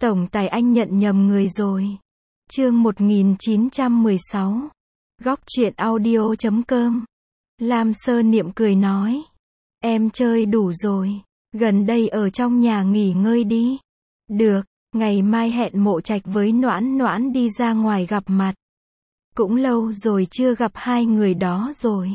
Tổng tài anh nhận nhầm người rồi. Chương 1916. Góc truyện audio.com. Lam Sơ Niệm cười nói. Em chơi đủ rồi. Gần đây ở trong nhà nghỉ ngơi đi. Được, ngày mai hẹn Mộ Trạch với Noãn Noãn đi ra ngoài gặp mặt. Cũng lâu rồi chưa gặp hai người đó rồi.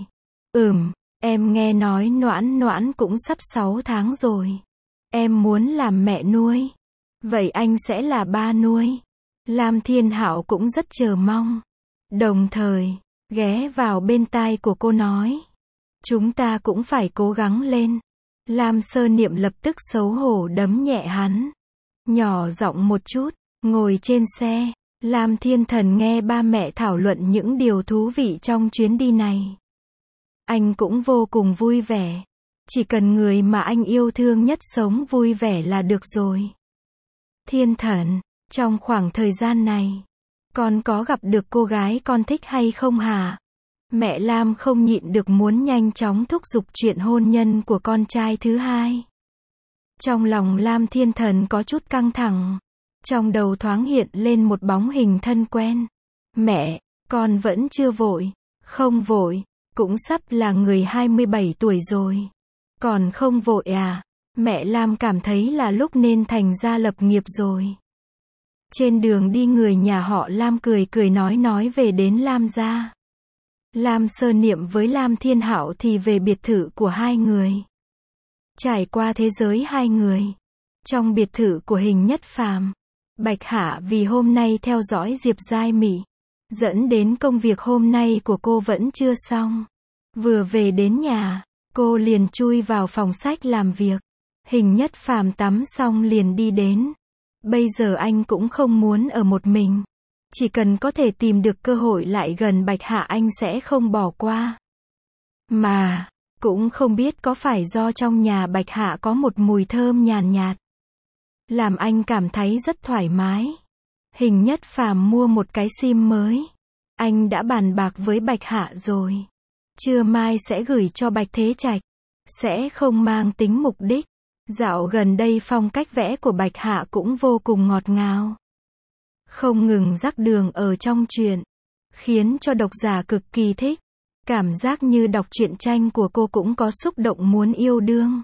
Em nghe nói Noãn Noãn cũng sắp 6 tháng rồi. Em muốn làm mẹ nuôi. Vậy anh sẽ là ba nuôi. Lam Thiên Hạo cũng rất chờ mong. Đồng thời, ghé vào bên tai của cô nói. Chúng ta cũng phải cố gắng lên. Lam Sơ Niệm lập tức xấu hổ đấm nhẹ hắn. Nhỏ giọng một chút, ngồi trên xe. Lam Thiên Thần nghe ba mẹ thảo luận những điều thú vị trong chuyến đi này. Anh cũng vô cùng vui vẻ. Chỉ cần người mà anh yêu thương nhất sống vui vẻ là được rồi. Thiên Thần, trong khoảng thời gian này, con có gặp được cô gái con thích hay không hả? Mẹ Lam không nhịn được muốn nhanh chóng thúc giục chuyện hôn nhân của con trai thứ hai. Trong lòng Lam Thiên Thần có chút căng thẳng. Trong đầu thoáng hiện lên một bóng hình thân quen. Mẹ, con vẫn chưa vội. Không vội, cũng sắp là người 27 tuổi rồi. Còn không vội à? Mẹ Lam cảm thấy là lúc nên thành gia lập nghiệp rồi. Trên đường đi người nhà họ Lam cười nói về đến Lam gia. Lam Sơ Niệm với Lam Thiên Hạo thì về biệt thự của hai người. Trải qua thế giới hai người. Trong biệt thự của Hình Nhất Phàm, Bạch Hạ vì hôm nay theo dõi Diệp Giai Mị, dẫn đến công việc hôm nay của cô vẫn chưa xong. Vừa về đến nhà, cô liền chui vào phòng sách làm việc. Hình Nhất Phàm tắm xong liền đi đến. Bây giờ anh cũng không muốn ở một mình. Chỉ cần có thể tìm được cơ hội lại gần Bạch Hạ anh sẽ không bỏ qua. Mà, cũng không biết có phải do trong nhà Bạch Hạ có một mùi thơm nhàn nhạt. Làm anh cảm thấy rất thoải mái. Hình Nhất Phàm mua một cái sim mới. Anh đã bàn bạc với Bạch Hạ rồi. Trưa mai sẽ gửi cho Bạch Thế Trạch. Sẽ không mang tính mục đích. Dạo gần đây phong cách vẽ của Bạch Hạ cũng vô cùng ngọt ngào. Không ngừng rắc đường ở trong truyện. Khiến cho độc giả cực kỳ thích. Cảm giác như đọc truyện tranh của cô cũng có xúc động muốn yêu đương.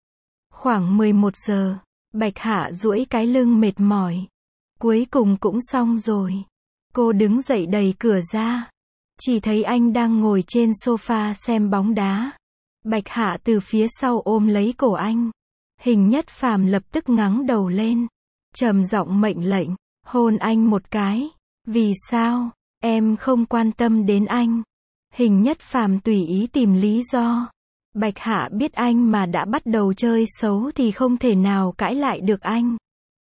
Khoảng 11 giờ, Bạch Hạ duỗi cái lưng mệt mỏi. Cuối cùng cũng xong rồi. Cô đứng dậy đẩy cửa ra. Chỉ thấy anh đang ngồi trên sofa xem bóng đá. Bạch Hạ từ phía sau ôm lấy cổ anh. Hình Nhất Phàm lập tức ngẩng đầu lên. Trầm giọng mệnh lệnh, hôn anh một cái. Vì sao, em không quan tâm đến anh? Hình Nhất Phàm tùy ý tìm lý do. Bạch Hạ biết anh mà đã bắt đầu chơi xấu thì không thể nào cãi lại được anh.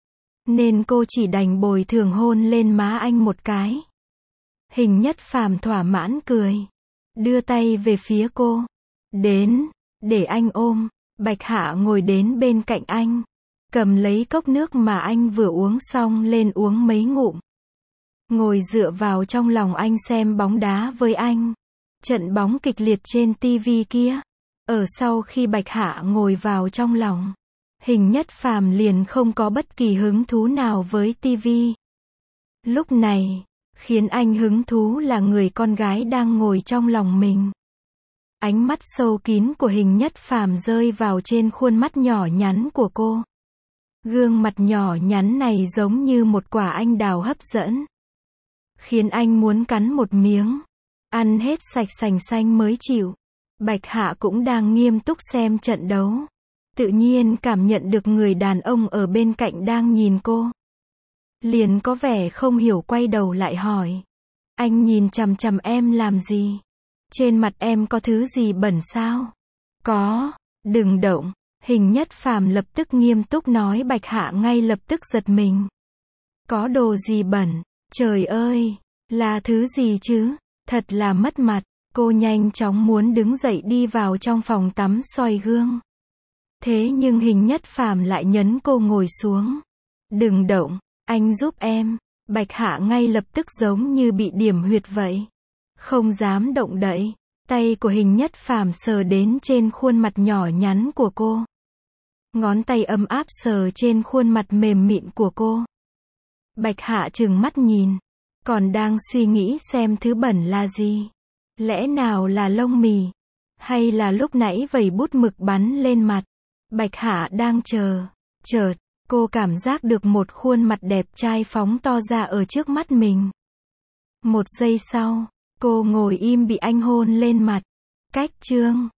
Nên cô chỉ đành bồi thường hôn lên má anh một cái. Hình Nhất Phàm thỏa mãn cười. Đưa tay về phía cô. Đến, để anh ôm. Bạch Hạ ngồi đến bên cạnh anh. Cầm lấy cốc nước mà anh vừa uống xong lên uống mấy ngụm. Ngồi dựa vào trong lòng anh xem bóng đá với anh. Trận bóng kịch liệt trên tivi kia. Ở sau khi Bạch Hạ ngồi vào trong lòng, Hình Nhất Phàm liền không có bất kỳ hứng thú nào với tivi. Lúc này, khiến anh hứng thú là người con gái đang ngồi trong lòng mình. Ánh mắt sâu kín của Hình Nhất Phàm rơi vào trên khuôn mắt nhỏ nhắn của cô. Gương mặt nhỏ nhắn này giống như một quả anh đào hấp dẫn. Khiến anh muốn cắn một miếng. Ăn hết sạch sành xanh mới chịu. Bạch Hạ cũng đang nghiêm túc xem trận đấu. Tự nhiên cảm nhận được người đàn ông ở bên cạnh đang nhìn cô. Liền có vẻ không hiểu quay đầu lại hỏi. Anh nhìn chằm chằm em làm gì? Trên mặt em có thứ gì bẩn sao? Có, đừng động. Hình Nhất Phàm lập tức nghiêm túc nói. Bạch Hạ ngay lập tức giật mình. Có đồ gì bẩn? Trời ơi, là thứ gì chứ? Thật là mất mặt. Cô nhanh chóng muốn đứng dậy đi vào trong phòng tắm soi gương. Thế nhưng Hình Nhất Phàm lại nhấn cô ngồi xuống. Đừng động, anh giúp em. Bạch Hạ ngay lập tức giống như bị điểm huyệt vậy. Không dám động đậy. Tay của Hình Nhất Phàm sờ đến trên khuôn mặt nhỏ nhắn của cô. Ngón tay ấm áp sờ trên khuôn mặt mềm mịn của cô. Bạch Hạ trừng mắt nhìn. Còn đang suy nghĩ xem thứ bẩn là gì. Lẽ nào là lông mì? Hay là lúc nãy vẩy bút mực bắn lên mặt? Bạch Hạ đang chờ. Chợt, cô cảm giác được một khuôn mặt đẹp trai phóng to ra ở trước mắt mình. Một giây sau, cô ngồi im bị anh hôn lên mặt. Cách chương